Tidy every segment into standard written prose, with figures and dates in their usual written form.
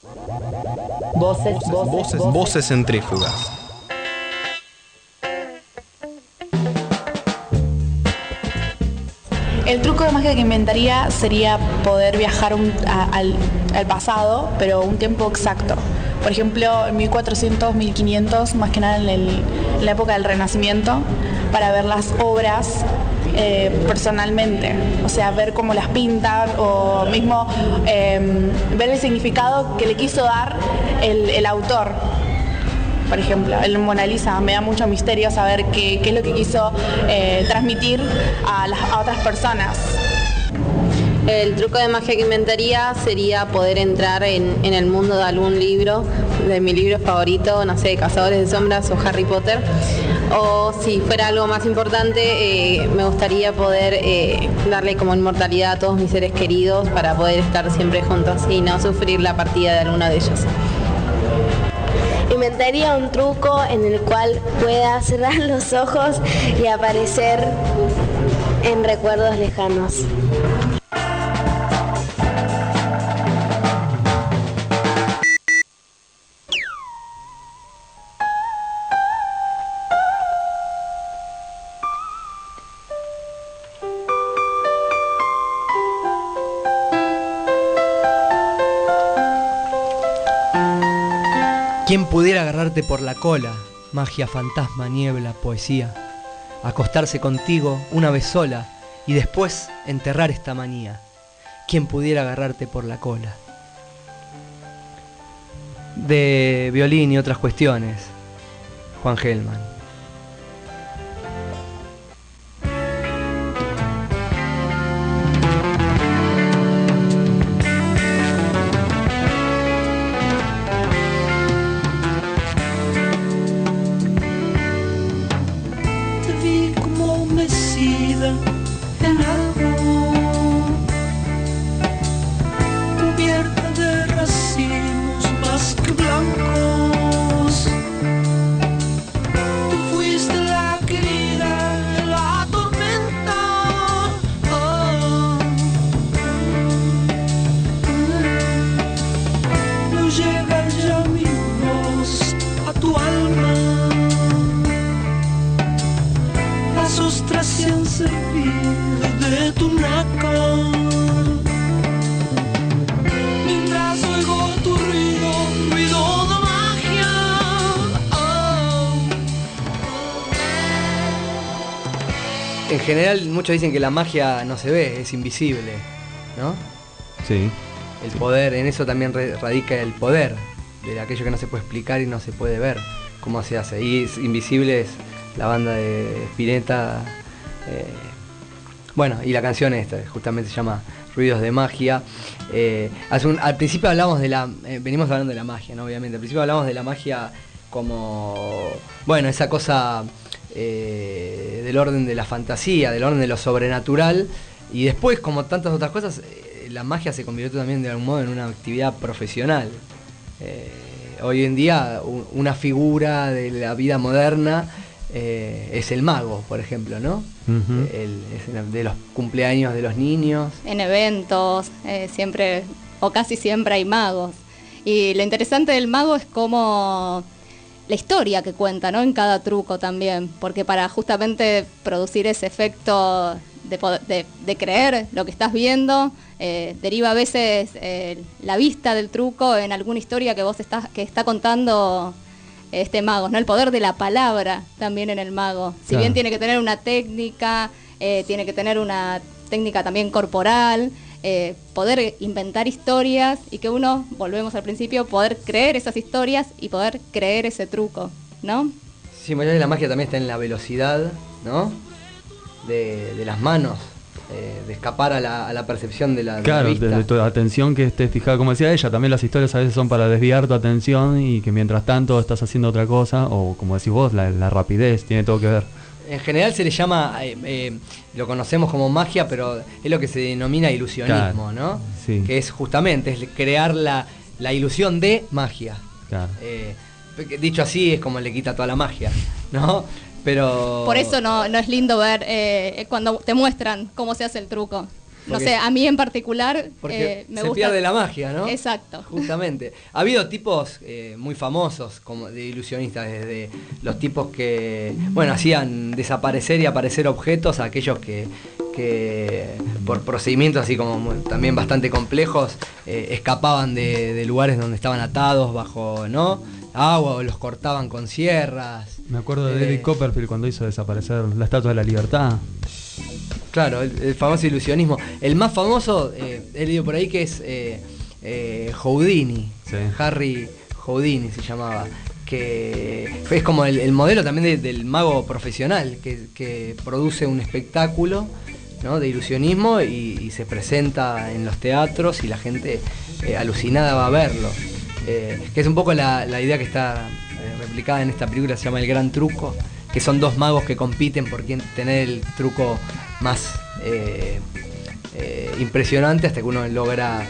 Voces centrífugas. El truco de magia que inventaría sería poder viajar al pasado, pero un tiempo exacto. Por ejemplo, en 1400, 1500, más que nada en la época del Renacimiento, para ver las obras personalmente. O sea, ver cómo las pintan o mismo ver el significado que le quiso dar el autor. Por ejemplo, el Mona Lisa me da mucho misterio saber qué es lo que quiso transmitir a otras personas. El truco de magia que inventaría sería poder entrar en el mundo de algún libro, de mi libro favorito, no sé, Cazadores de Sombras o Harry Potter. O si fuera algo más importante, me gustaría poder darle como inmortalidad a todos mis seres queridos para poder estar siempre juntos y no sufrir la partida de alguno de ellos. Inventaría un truco en el cual pueda cerrar los ojos y aparecer en recuerdos lejanos. ¿Quién pudiera agarrarte por la cola? Magia, fantasma, niebla, poesía. Acostarse contigo una vez sola y después enterrar esta manía. ¿Quién pudiera agarrarte por la cola? De violín y otras cuestiones, Juan Gelman. En general, muchos dicen que la magia no se ve, es invisible, ¿no? Sí. El poder, en eso también radica el poder, de aquello que no se puede explicar y no se puede ver, cómo se hace. Y Invisible es la banda de Spinetta, bueno, y la canción esta, justamente se llama Ruidos de Magia. Al principio hablamos venimos hablando de la magia, ¿no? Obviamente, al principio hablamos de la magia como, bueno, esa cosa del orden de la fantasía, del orden de lo sobrenatural, y después, como tantas otras cosas, la magia se convirtió también de algún modo en una actividad profesional. Hoy en día una figura de la vida moderna es el mago, por ejemplo, ¿no? Uh-huh. Es de los cumpleaños de los niños. En eventos, siempre o casi siempre hay magos. Y lo interesante del mago es cómo la historia que cuenta, ¿no? En cada truco también, porque para justamente producir ese efecto de creer lo que estás viendo, deriva a veces la vista del truco en alguna historia que está contando este mago, ¿no? El poder de la palabra también en el mago. Si bien tiene que tener una técnica, tiene que tener una técnica también corporal, poder inventar historias y que uno, volvemos al principio, poder creer esas historias y poder creer ese truco, ¿no? Sí, muchas veces la magia también está en la velocidad, ¿no? De las manos, de escapar a la percepción de la vista. De tu atención que estés fijada, como decía ella, también las historias a veces son para desviar tu atención y que mientras tanto estás haciendo otra cosa, o como decís vos, la rapidez, tiene todo que ver. En general se le llama, lo conocemos como magia, pero es lo que se denomina ilusionismo, claro, ¿no? Sí. Que es justamente crear la ilusión de magia. Claro. Dicho así es como le quita toda la magia, ¿no? Pero por eso no es lindo ver cuando te muestran cómo se hace el truco. no sé, a mí en particular Porque me se gusta. pierde la magia, ¿no? Exacto. Justamente. Ha habido tipos muy famosos como de ilusionistas, desde los tipos que, bueno, hacían desaparecer y aparecer objetos, a aquellos que por procedimientos así como también bastante complejos, escapaban de lugares donde estaban atados bajo, ¿no?, agua, o los cortaban con sierras. Me acuerdo de David Copperfield cuando hizo desaparecer la Estatua de la Libertad. Claro, el famoso ilusionismo. El más famoso, he leído por ahí, que es Houdini. Sí. Harry Houdini se llamaba. Que es como el modelo también del mago profesional, que produce un espectáculo, ¿no?, de ilusionismo y se presenta en los teatros y la gente alucinada va a verlo. Que es un poco la idea que está replicada en esta película, se llama El Gran Truco, que son dos magos que compiten por quién tener el truco más impresionante, hasta que uno logra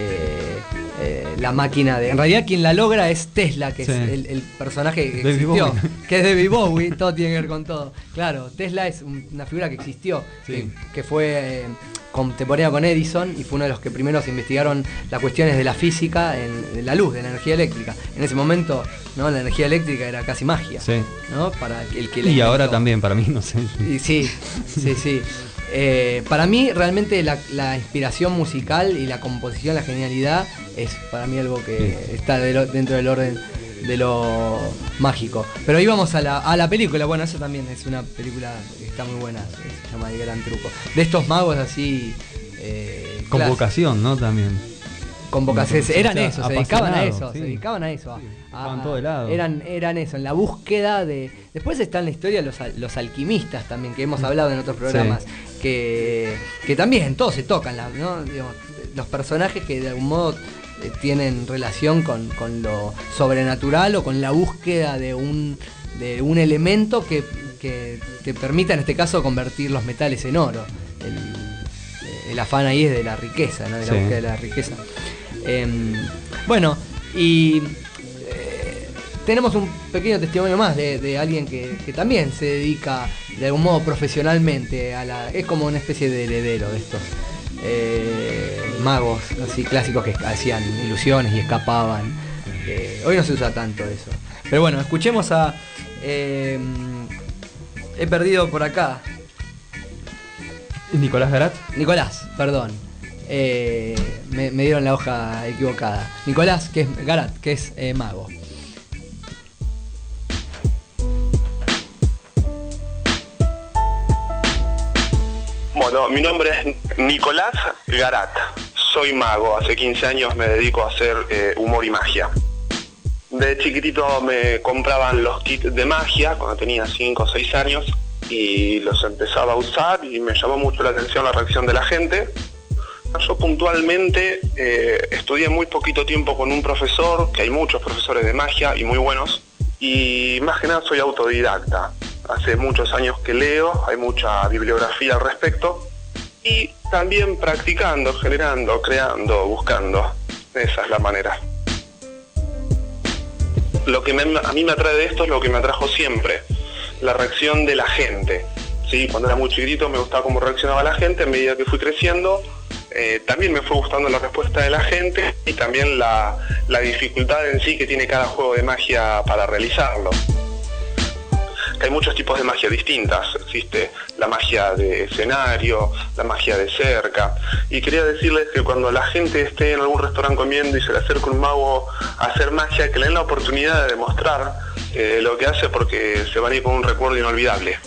la máquina de... En realidad quien la logra es Tesla, que sí, es el personaje que David existió, Bowie. que es David Bowie, todo tiene que ver con todo. Claro, Tesla es una figura que existió, Sí. que fue contemporánea con Edison, y fue uno de los que primeros investigaron las cuestiones de la física en la luz, de la energía eléctrica. En ese momento, ¿no?, la energía eléctrica era casi magia, Sí. ¿no?, para el que la Y ahora inventó. también, para mí, no sé. Y sí. Para mí realmente la inspiración musical y la composición, la genialidad, es para mí algo que está dentro del orden de lo mágico. Pero íbamos a la película. Bueno, eso también es una película que está muy buena, se llama El Gran Truco. De estos magos así... Con vocación, ¿no? También. Con vocación. Eran eso, se dedicaban a apasionados, eso, sí. se dedicaban a eso. Estaban todo helado. Eran eso, en la búsqueda de... Después está en la historia los alquimistas también, que hemos hablado en otros programas, que también todos se tocan, ¿no? Digamos, los personajes que de algún modo tienen relación con lo sobrenatural o con la búsqueda de un elemento que te permita, en este caso, convertir los metales en oro. El afán ahí es de la riqueza, ¿no?, de la Sí. búsqueda de la riqueza. Bueno, y tenemos un pequeño testimonio más de alguien que también se dedica de algún modo profesionalmente es como una especie de heredero de estos magos así clásicos que hacían ilusiones y escapaban. Hoy no se usa tanto eso. Pero bueno, escuchemos a... he perdido por acá. Nicolás Garat. Nicolás, perdón. Me dieron la hoja equivocada. Nicolás, que es Garat, que es mago. Bueno, mi nombre es Nicolás Garat. Soy mago. Hace 15 años me dedico a hacer humor y magia. De chiquitito me compraban los kits de magia cuando tenía 5 o 6 años y los empezaba a usar y me llamó mucho la atención la reacción de la gente. Yo puntualmente estudié muy poquito tiempo con un profesor, que hay muchos profesores de magia y muy buenos, y más que nada soy autodidacta. Hace muchos años que leo, hay mucha bibliografía al respecto, y también practicando, generando, creando, buscando. Esa es la manera. Lo que a mí me atrae de esto es lo que me atrajo siempre, la reacción de la gente. ¿Sí? Cuando era muy chiquitito me gustaba cómo reaccionaba la gente. A medida que fui creciendo, también me fue gustando la respuesta de la gente y también la dificultad en sí que tiene cada juego de magia para realizarlo. Hay muchos tipos de magia distintas. Existe la magia de escenario, la magia de cerca. Y quería decirles que cuando la gente esté en algún restaurante comiendo y se le acerca un mago a hacer magia, que le den la oportunidad de demostrar lo que hace, porque se van a ir con un recuerdo inolvidable.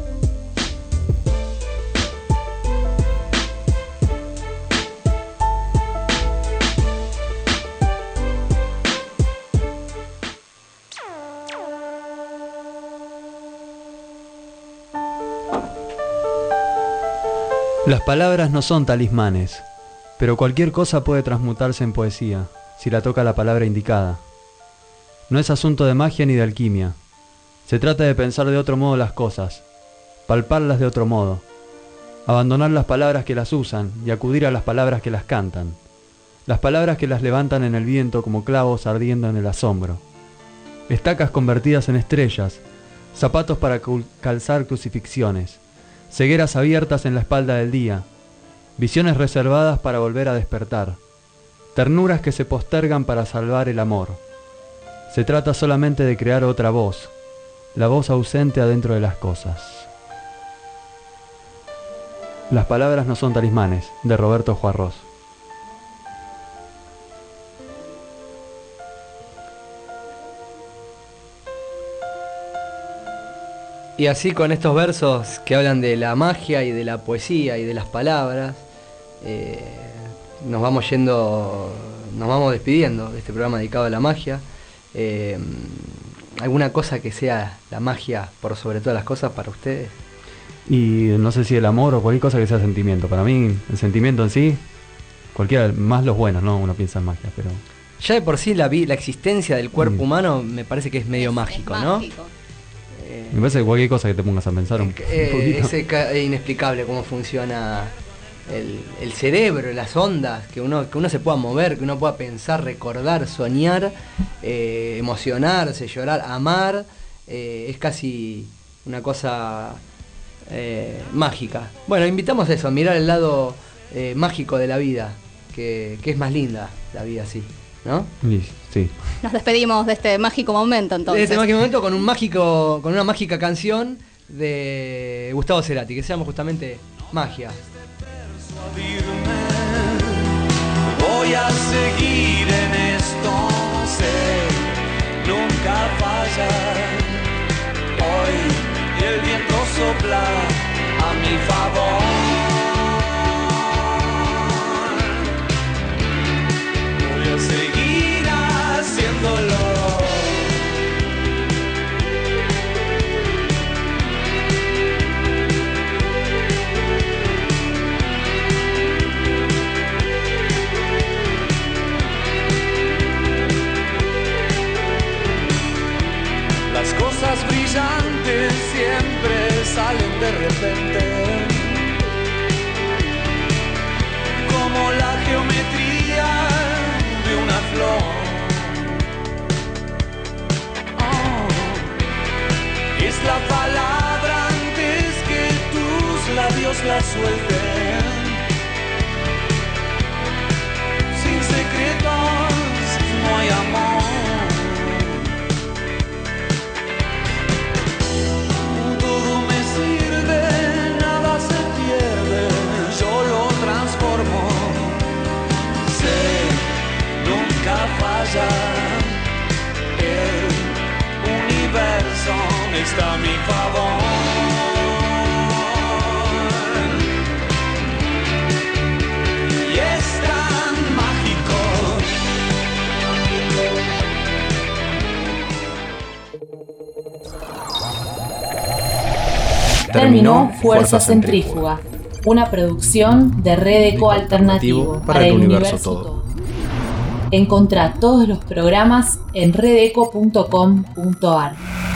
Las palabras no son talismanes, pero cualquier cosa puede transmutarse en poesía, si la toca la palabra indicada. No es asunto de magia ni de alquimia. Se trata de pensar de otro modo las cosas, palparlas de otro modo, abandonar las palabras que las usan y acudir a las palabras que las cantan, las palabras que las levantan en el viento como clavos ardiendo en el asombro, estacas convertidas en estrellas, zapatos para calzar crucifixiones, cegueras abiertas en la espalda del día, visiones reservadas para volver a despertar, ternuras que se postergan para salvar el amor. Se trata solamente de crear otra voz, la voz ausente adentro de las cosas. Las palabras no son talismanes, de Roberto Juarros. Y así con estos versos que hablan de la magia y de la poesía y de las palabras, nos vamos despidiendo de este programa dedicado a la magia. ¿Alguna cosa que sea la magia por sobre todas las cosas para ustedes? Y no sé si el amor o cualquier cosa que sea sentimiento. Para mí, el sentimiento en sí, cualquiera, más los buenos, ¿no? Uno piensa en magia, pero... Ya de por sí la existencia del cuerpo humano me parece que es medio mágico, ¿no? Me parece que cualquier cosa que te pongas a pensar un poquito. Es inexplicable cómo funciona el cerebro, las ondas, que uno se pueda mover, que uno pueda pensar, recordar, soñar, emocionarse, llorar, amar, es casi una cosa mágica. Bueno, invitamos a eso, a mirar el lado mágico de la vida, que es más linda la vida así, ¿no? Sí. Nos despedimos de este mágico momento entonces. De este mágico momento con una mágica canción de Gustavo Cerati, que se llama justamente Magia. Voy a seguir en esto, sé, nunca fallar. Hoy el viento sopla a mi favor. Voy a seguir haciéndolo. Las cosas brillantes siempre salen de repente, como la geometría de una flor. Es la palabra antes que tus labios la suelten. Sin secretos no hay amor. Todo me sirve, nada se pierde, yo lo transformo. Sé, nunca falla. Está a mi favor y es tan mágico. Terminó Fuerza Centrífuga, una producción de Red Eco Alternativo para el universo todo. Encontrá todos los programas en redeco.com.ar.